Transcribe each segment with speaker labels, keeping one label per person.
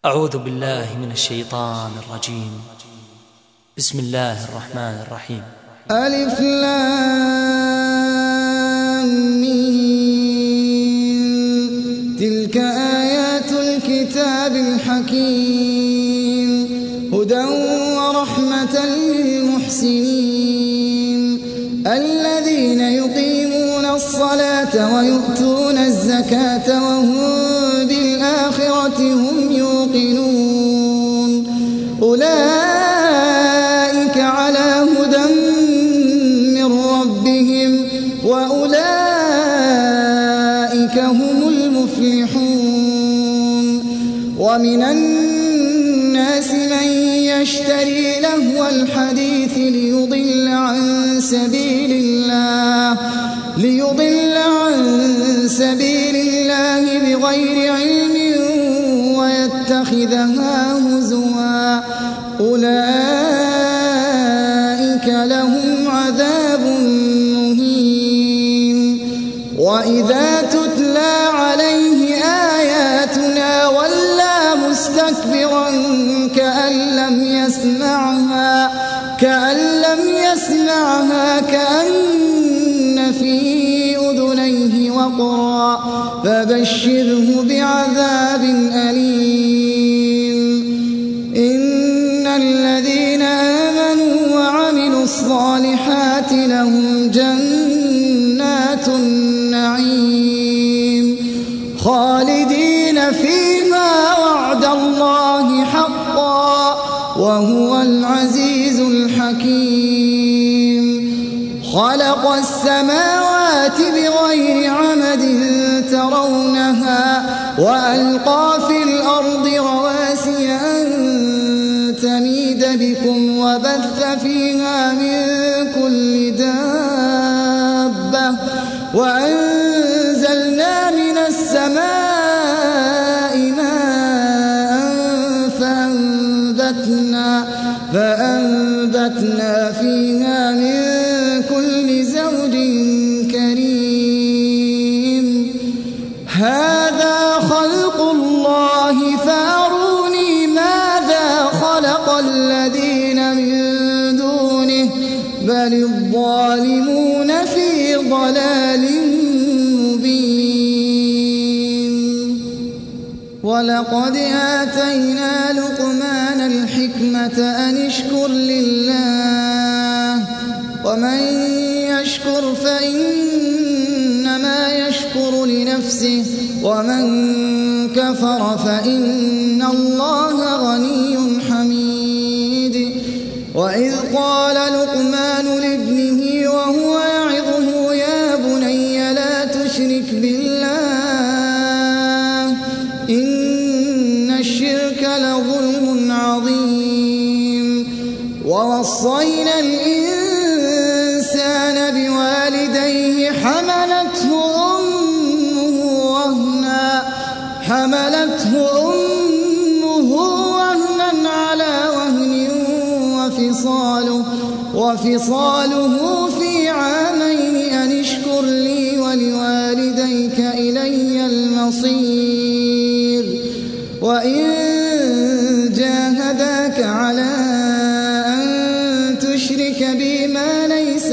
Speaker 1: أعوذ بالله من الشيطان الرجيم. بسم الله الرحمن الرحيم.
Speaker 2: ألف لام ميم. تلك آيات الكتاب الحكيم هدى ورحمة للمحسنين الذين يقيمون الصلاة ويؤتون الزكاة وهم بالآخرة هم يوقنون أولئك على هدى من ربهم وأولئك هم المفلحون. ومن الناس من يشتري لهو الحديث ليضل عن سبيل الله بغير علم ويتخذها هزوا أولئك لهم عذاب مهين. وإذا تتلى عليه آياتنا ولى مستكبرا كأن لم يسمعها كأن في أذنيه وقرا فبشره بعذاب أليم. إن الذين آمنوا وعملوا الصالحات لهم جنات النعيم خالدين فيها وعد الله حقا وهو العزيز الحكيم. خلق السماوات بغير عمد ترونها وألقى في الأرض رواسي أن تميد بكم وبث فيها من كل دابة وأنزلنا من السماء ماء فأنبتنا فيها من كل زوج كريم. هذا خلق الله فأروني ماذا خلق الذين من دونه بل الظالمون في ضلال مبين. ولقد آتينا لقمان الحكمة أن اشكر لله ومن يشكر فإنما يشكر لنفسه ومن كفر فإن الله غني حميد. وإذ قال لقمان لابنه وهو يعظه يا بني لا تشرك بالله إن الشرك لظلم عظيم. ووصينا الإنسان بوالديه حملته أمه وهنا على وهن وفصاله في عامين أن اشكر لي ولوالديك إلي المصير. وإن جاهداك على أن تشرك بي ما ليس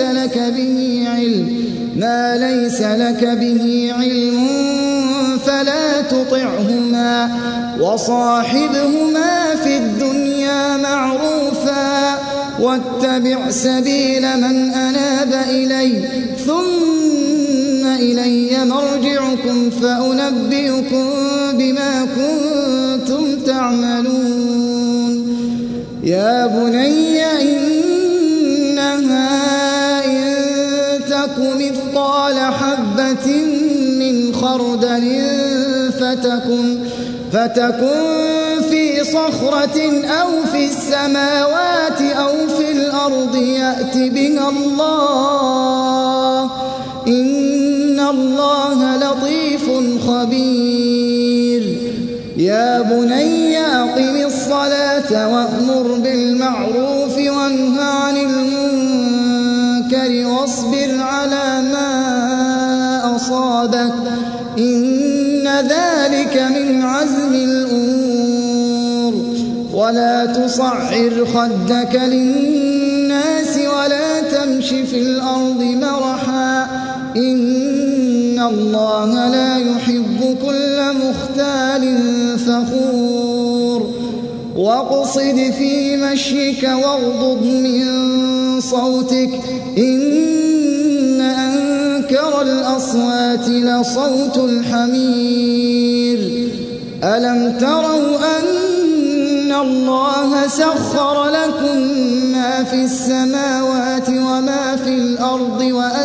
Speaker 2: لك به علم فلا تطعهما وصاحبهما في الدنيا معروفا واتبع سبيل من أناب إلي ثم إلي مرجعكم فأنبئكم بما كنتم تعملون. يا بني إنها إن تك مثقال حبة من خردل فتكن في صخرة أو في السماوات أو في الأرض يأت بها الله إن الله لطيف خبير. يا بني أقم الصلاة وأمر بالمعروف وانه عن المنكر واصبر على ما أصابك إن ذلك من عزم الأمور. ولا تصعر خدك للناس ولا تمش في الأرض مرحا إن الله لا يحب كل مختال فخور واقصد في مشيك واغضض من صوتك إن أنكر الأصوات لصوت الحمير ألم تروا أن الله سخر لكم ما في السماوات وما في الأرض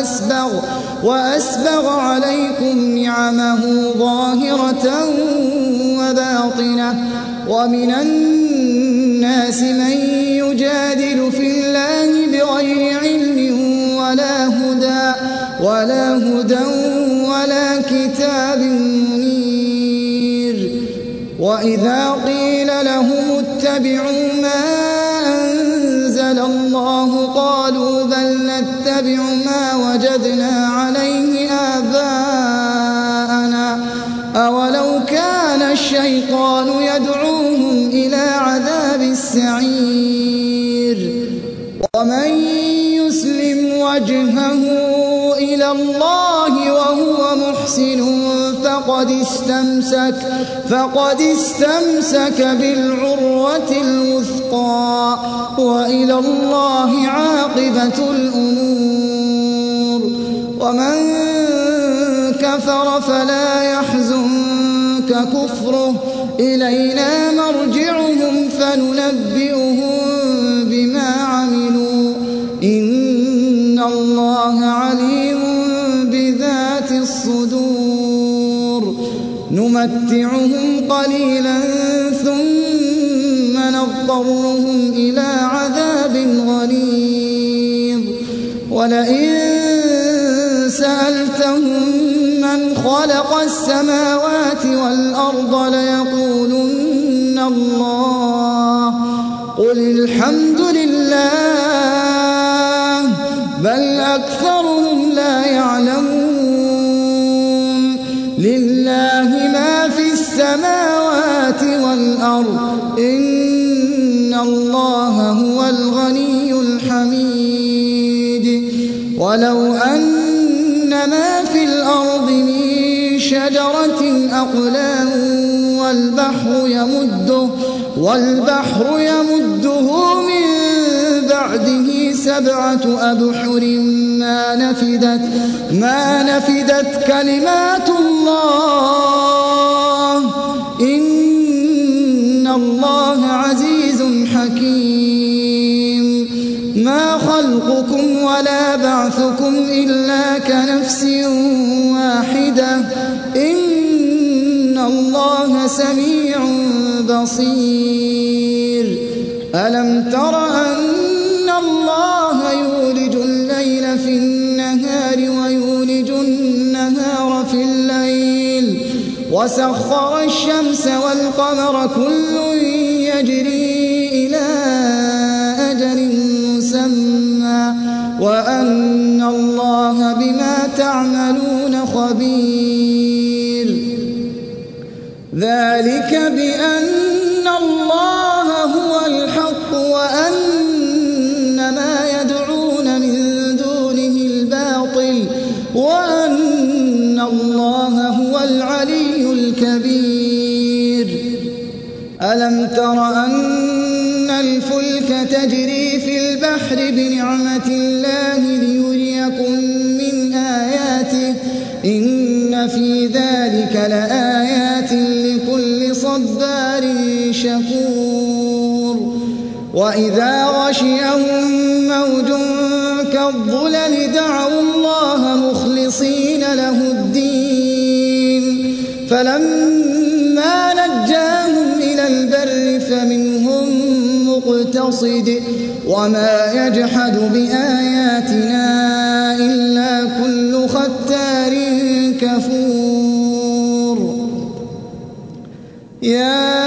Speaker 2: وأسبغ عليكم نعمه ظاهرة وباطنة ومن الناس من يجادل في الله بغير علم ولا هدى ولا كتاب منير وإذا قيل لهم اتبعوا ما أنزل الله قالوا بل نتبع ما وجدنا عليه آباءنا أولو كان الشيطان يدعوهم إلى عذاب السعير ومن يسلم وجهه إلى الله وهو محسن فقد استمسك بالعروة الوثقى وإلى الله عاقبة الأمور ومن كفر فلا يحزنك كفره إلينا مرجعهم فننبئهم بما عملوا إن الله عليم بذات الصدور نمتعهم قليلا ثم نضطرهم إلى عذاب غليظ ولئن سألتهم من خلق السماوات والأرض ليقولن الله قل الحمد لله بل أكثرهم لا يعلمون لله ما في السماوات والأرض إن الله هو الغني الحميد ولو أن ما في الأرض من شجرة أقلام والبحر يمده من بعده 7 أبحر ما نفدت كلمات الله إن الله عزيز حكيم ما خلقكم ولا بعثكم إلا كنفس واحدة إن الله سميع بصير ألم تر أن الله يولج الليل في النهار ويولج النهار في الليل وسخر الشمس والقمر كل يجري إلى أجل مسمى وأن الله بما تعملون خبير ذلك بأن الله هو الحق وأن ما يدعون من دونه الباطل وأن الله هو العلي الكبير ألم تر أن الفلك تجري في البحر بنعمة الله ليريكم من آياته إن في ذلك لآيات لكل صبار شكور وإذا غشيهم موج كالظلل دعوا الله مخلصين له الدين فلما نجاهم إلى البر فمنهم مقتصد وما يجحد بآياتنا إلا كل ختار كفور يا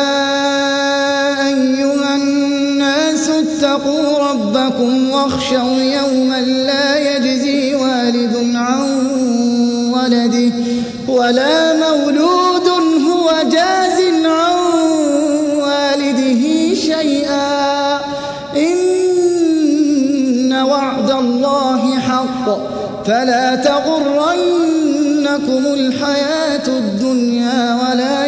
Speaker 2: أيها الناس اتقوا ربكم واخشوا يوما لا يجزي والد عن ولده ولا مولود هو جاز عن والده شيئا فلا تغرنكم الحياة الدنيا ولا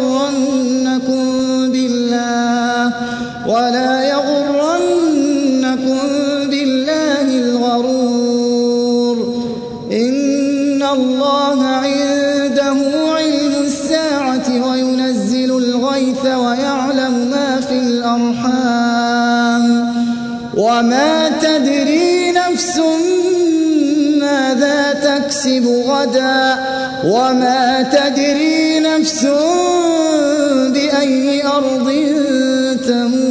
Speaker 2: يغرنكم بالله الغرور. إن الله عنده علم الساعة وينزل الغيث ويعلم ما في الأرحام وما تدري نفس ماذا تكسب غدا وما تدري نفس بأي أرض تموت.